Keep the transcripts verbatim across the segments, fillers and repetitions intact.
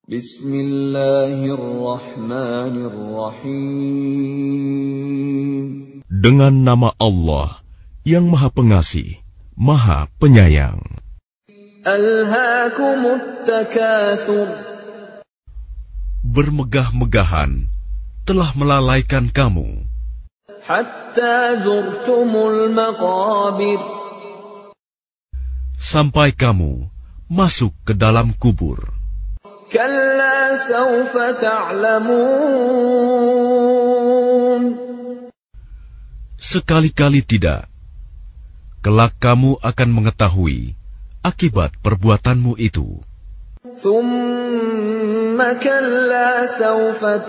Bismillahirrahmanirrahim. Dengan nama Allah yang Maha Pengasih, Maha Penyayang. Alhaakumut takatsur. Bermegah-megahan telah melalaikan kamu Hatta zurtumul maqabir. sampai kamu masuk ke dalam kubur. Kalla sawfa ta'lamun. Sekali-kali tidak. Kelak kamu akan mengetahui akibat perbuatanmu itu. Thumma kalla sawfa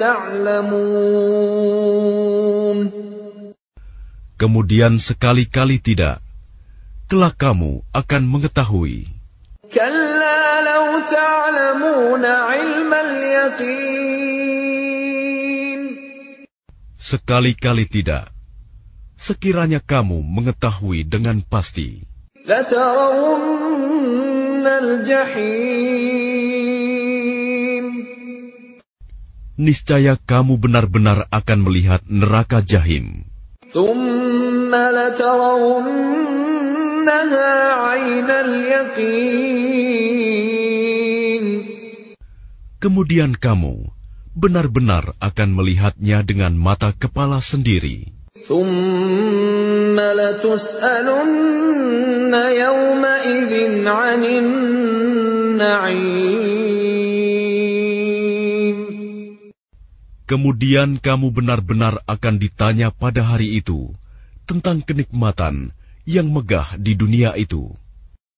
ta'lamun. Kemudian sekali-kali tidak. Kelak kamu akan mengetahui. Kalla law ta'lamuna 'ilmal yaqin. Sekali-kali tidak. Sekiranya kamu mengetahui dengan pasti, Latarawunnal jahim. niscaya kamu benar-benar akan melihat neraka Jahim. Thumma latarawunnaha 'ainal yaqin. Kemudian kamu benar-benar akan melihatnya dengan mata kepala sendiri. Thumma latus'alunna yawma'idhin 'anin na'im. Kemudian kamu benar-benar akan ditanya pada hari itu tentang kenikmatan yang megah di dunia itu.